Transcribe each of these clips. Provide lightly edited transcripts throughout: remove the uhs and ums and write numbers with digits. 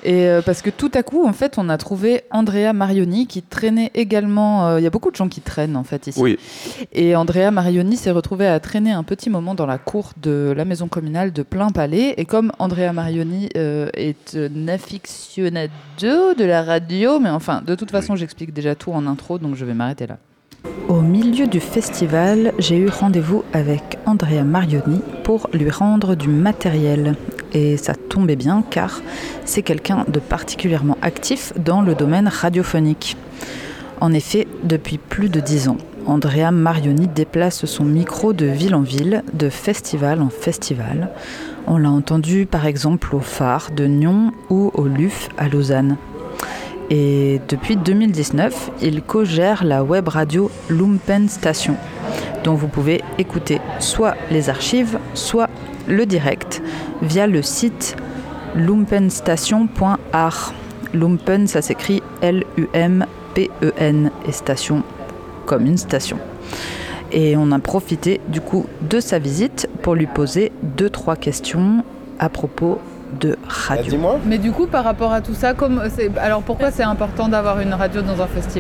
Et parce que tout à coup, en fait, on a trouvé Andrea Marioni qui traînait également. Il y a beaucoup de gens qui traînent en fait ici. Oui. Et Andrea Marioni s'est retrouvée à traîner un petit moment dans la cour de la maison communale de Plainpalais. Et comme Andrea Marioni est un aficionado de la radio, mais enfin, de toute façon, j'explique déjà tout en intro, donc je vais m'arrêter là. Au milieu du festival, j'ai eu rendez-vous avec Andrea Marioni pour lui rendre du matériel. Et ça tombait bien car c'est quelqu'un de particulièrement actif dans le domaine radiophonique. En effet, depuis plus de 10 ans, Andrea Marioni déplace son micro de ville en ville, de festival en festival. On l'a entendu par exemple au Phare de Nyon ou au LUF à Lausanne. Et depuis 2019, il co-gère la web radio Lumpen Station, dont vous pouvez écouter soit les archives, soit le direct, via le site lumpenstation.art. Lumpen, ça s'écrit L-U-M-P-E-N, et station comme une station. Et on a profité du coup de sa visite pour lui poser 2-3 questions à propos de radio. Dis-moi. Mais du coup, par rapport à tout ça, alors pourquoi c'est important d'avoir une radio dans un festival ?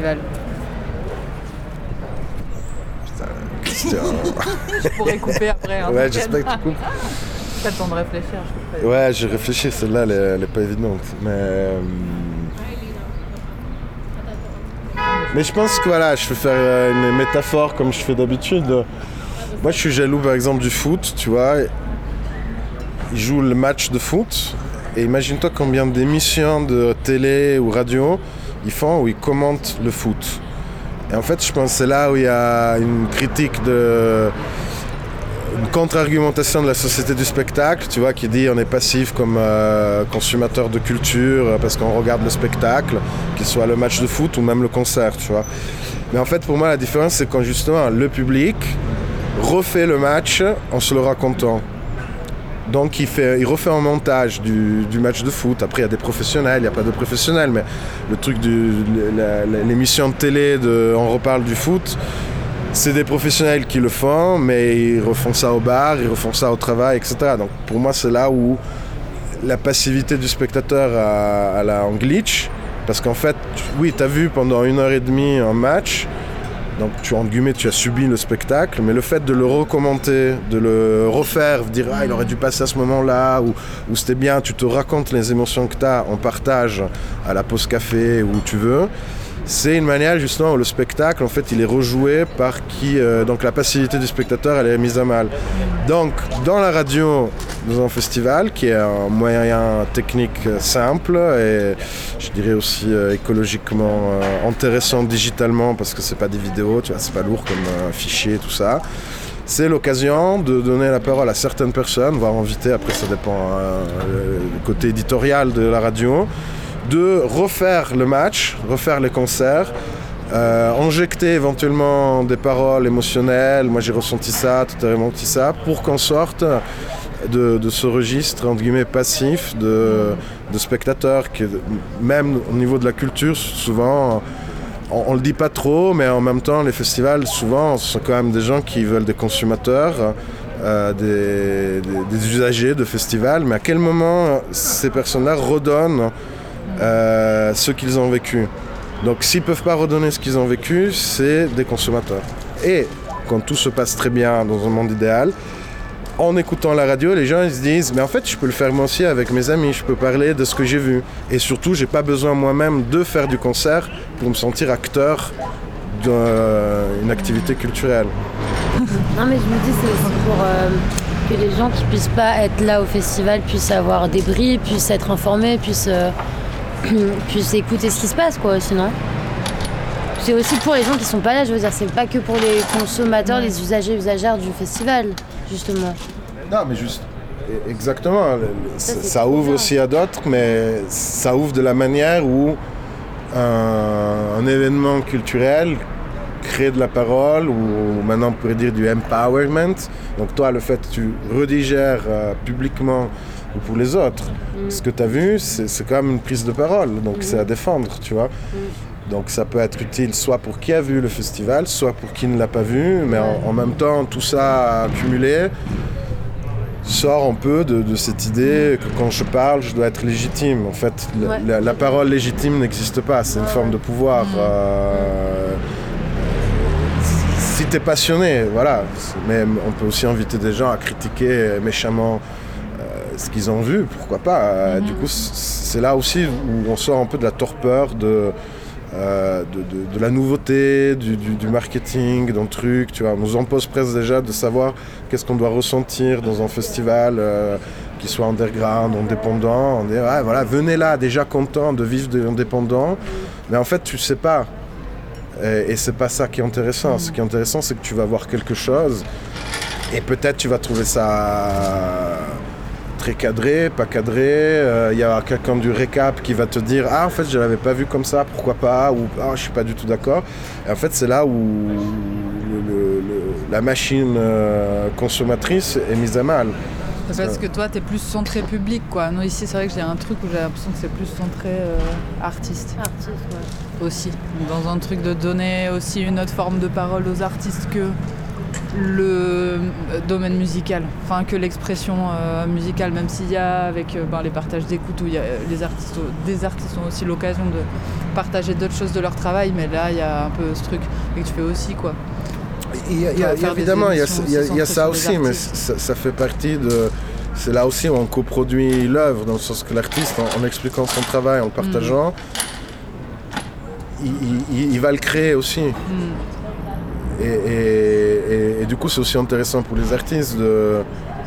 Je pourrais couper après. Hein, ouais, j'espère que tu coupes. T'as le temps de réfléchir. Ouais, j'ai réfléchi, celle-là, elle est pas évidente. Mais je pense que voilà, je vais faire une métaphore comme je fais d'habitude. Moi, je suis jaloux, par exemple, du foot, tu vois. Ils jouent le match de foot. Et imagine-toi combien d'émissions de télé ou radio ils font où ils commentent le foot. Et en fait, je pense que c'est là où il y a une critique une contre-argumentation de la société du spectacle, tu vois, qui dit on est passif comme consommateur de culture parce qu'on regarde le spectacle, qu'il soit le match de foot ou même le concert, tu vois. Mais en fait, pour moi, la différence, c'est quand justement le public refait le match en se le racontant. Donc il refait un montage du match de foot. Après, il y a des professionnels, il n'y a pas de professionnels, mais le truc l'émission de télé On reparle du foot, c'est des professionnels qui le font, mais ils refont ça au bar, ils refont ça au travail, etc. Donc pour moi, c'est là où la passivité du spectateur a un glitch, parce qu'en fait, oui, tu as vu pendant 1h30 un match, donc tu as subi le spectacle, mais le fait de le recommenter, de le refaire, de dire il aurait dû passer à ce moment-là, ou c'était bien, tu te racontes les émotions que tu as en partage à la pause café, où tu veux. C'est une manière justement où le spectacle, en fait, il est rejoué par qui, donc la passivité du spectateur, elle est mise à mal. Donc, dans la radio, dans un festival, qui est un moyen technique simple et je dirais aussi écologiquement intéressant digitalement, parce que c'est pas des vidéos, tu vois, c'est pas lourd comme un fichier, tout ça. C'est l'occasion de donner la parole à certaines personnes, voire inviter, après ça dépend du côté éditorial de la radio, de refaire le match, refaire les concerts, injecter éventuellement des paroles émotionnelles, moi j'ai ressenti ça, tout a ressenti ça, pour qu'on sorte de ce registre entre guillemets passif de spectateurs, qui, même au niveau de la culture, souvent on le dit pas trop, mais en même temps les festivals souvent ce sont quand même des gens qui veulent des consommateurs, des usagers de festivals, mais à quel moment ces personnes-là redonnent ce qu'ils ont vécu. Donc s'ils ne peuvent pas redonner ce qu'ils ont vécu, c'est des consommateurs. Et quand tout se passe très bien dans un monde idéal, en écoutant la radio, les gens ils se disent mais en fait je peux le faire moi aussi avec mes amis, je peux parler de ce que j'ai vu. Et surtout, j'ai pas besoin moi-même de faire du concert pour me sentir acteur d'une activité culturelle. Non mais je me dis c'est aussi pour que les gens qui puissent pas être là au festival puissent avoir des bris, puissent être informés, puissent écouter ce qui se passe, quoi, sinon. C'est aussi pour les gens qui sont pas là, je veux dire, c'est pas que pour les consommateurs, les usagères du festival, justement. Non, mais juste, exactement, ça ouvre aussi à d'autres, mais ça ouvre de la manière où un événement culturel crée de la parole, ou maintenant on pourrait dire du empowerment. Donc toi, le fait que tu redigères publiquement ou pour les autres, ce que tu as vu, c'est quand même une prise de parole, donc c'est à défendre, tu vois. Donc ça peut être utile soit pour qui a vu le festival, soit pour qui ne l'a pas vu, mais en même temps, tout ça accumulé, sort un peu de cette idée que quand je parle, je dois être légitime. En fait, la parole légitime n'existe pas, c'est une forme de pouvoir. Si t'es passionné, voilà. Mais on peut aussi inviter des gens à critiquer méchamment ce qu'ils ont vu, pourquoi pas. Du coup, c'est là aussi où on sort un peu de la torpeur de la nouveauté, du marketing, d'un truc, tu vois. On nous impose presque déjà de savoir qu'est-ce qu'on doit ressentir dans un festival qui soit underground, indépendant. On dit, voilà, venez là, déjà content de vivre de l'indépendant. Mais en fait, tu sais pas. Et c'est pas ça qui est intéressant. Ce qui est intéressant, c'est que tu vas voir quelque chose et peut-être tu vas trouver ça très cadré, pas cadré. Il y a quelqu'un du récap qui va te dire en fait je l'avais pas vu comme ça, pourquoi pas, ou je suis pas du tout d'accord. Et en fait c'est là où la machine consommatrice est mise à mal. Parce que toi t'es plus centré public quoi. Nous ici c'est vrai que j'ai un truc où j'ai l'impression que c'est plus centré artiste. Artiste, ouais. Aussi. Dans un truc de donner aussi une autre forme de parole aux artistes que le domaine musical, enfin que l'expression musicale, même s'il y a avec les partages d'écoute où il y a des artistes ont aussi l'occasion de partager d'autres choses de leur travail, mais là il y a un peu ce truc que tu fais aussi quoi. Évidemment il y a ça aussi, mais ça fait partie de... C'est là aussi où on coproduit l'œuvre, dans le sens que l'artiste, en expliquant son travail, en le partageant, il va le créer aussi. Et du coup, c'est aussi intéressant pour les artistes de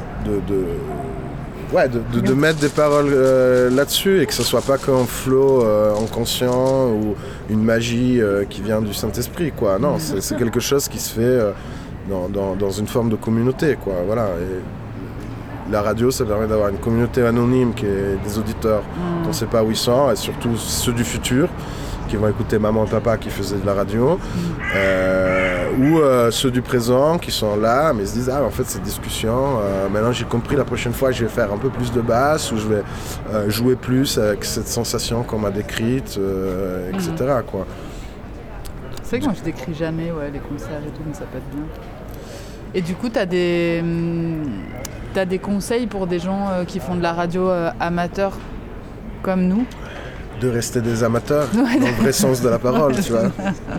mettre des paroles là-dessus et que ce soit pas qu'un flow inconscient ou une magie qui vient du Saint-Esprit, quoi. Non, c'est quelque chose qui se fait dans une forme de communauté, quoi. Voilà. Et la radio, ça permet d'avoir une communauté anonyme qui est des auditeurs dont on ne sait pas où ils sont, et surtout ceux du futur qui vont écouter maman et papa qui faisaient de la radio, ou ceux du présent qui sont là mais ils se disent en fait cette discussion maintenant j'ai compris, la prochaine fois je vais faire un peu plus de basse ou je vais jouer plus avec cette sensation qu'on m'a décrite, etc. quoi. C'est vrai que moi je décris jamais les concerts et tout, mais ça peut être bien. Et du coup t'as des conseils pour des gens qui font de la radio amateur comme nous? De rester des amateurs, dans le vrai sens de la parole, tu vois.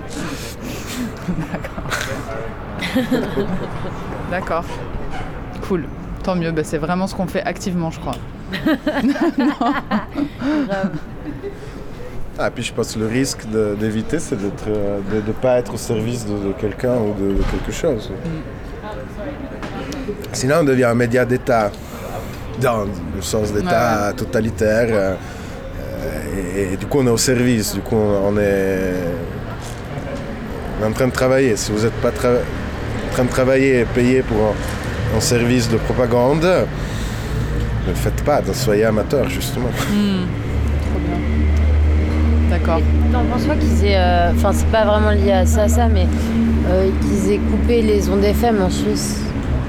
D'accord. Cool. Tant mieux, c'est vraiment ce qu'on fait activement, je crois. Puis je pense que le risque d'éviter, c'est de ne pas être au service de quelqu'un ou de quelque chose. Sinon, on devient un média d'État, dans le sens d'État totalitaire. Et du coup, on est au service. Du coup, on est en train de travailler. Si vous n'êtes pas en train de travailler et payé pour un service de propagande, ne le faites pas. Soyez amateur, justement. Trop bien. D'accord. T'en penses quoi qu'ils aient... c'est pas vraiment lié à ça, mais qu'ils aient coupé les ondes FM en Suisse?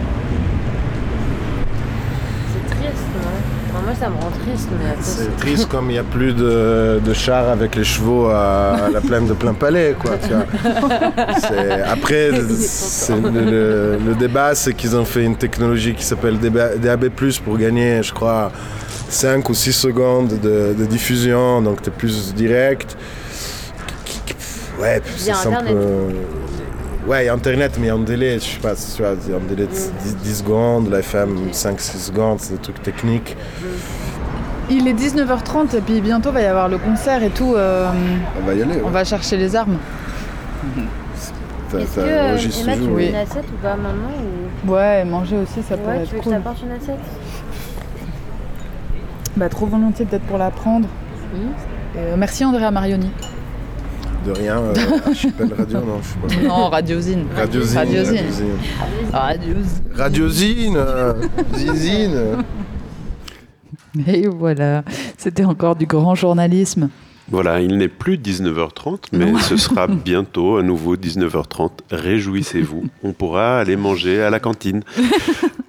Moi, ça me rend triste. Mais c'est triste comme il n'y a plus de chars avec les chevaux à la plaine de Plainpalais, quoi. Tu vois. Après, le débat, c'est qu'ils ont fait une technologie qui s'appelle DAB+, pour gagner, je crois, 5 ou 6 secondes de diffusion, donc tu es plus direct. C'est Internet. Il y a Internet, mais il y a un délai, je sais pas, tu vois, il y a un délai de 10 secondes, la FM 5-6 secondes, c'est des trucs techniques. Il est 19h30 et puis bientôt va y avoir le concert et tout. On va y aller. On va chercher les armes. Est-ce que Emma, tu veux une assiette ou pas maintenant ou... Ouais, manger aussi, ça pourrait être cool. Tu veux que je t'apporte une assiette? Trop volontiers peut-être pour la prendre. Merci Andrea Marioni. De rien, Archipel Radio, non, je sais pas. Non, Radiosine. Radiosine, Zizine. Et voilà, c'était encore du grand journalisme. Voilà, il n'est plus 19h30, mais ce sera bientôt à nouveau 19h30. Réjouissez-vous, on pourra aller manger à la cantine.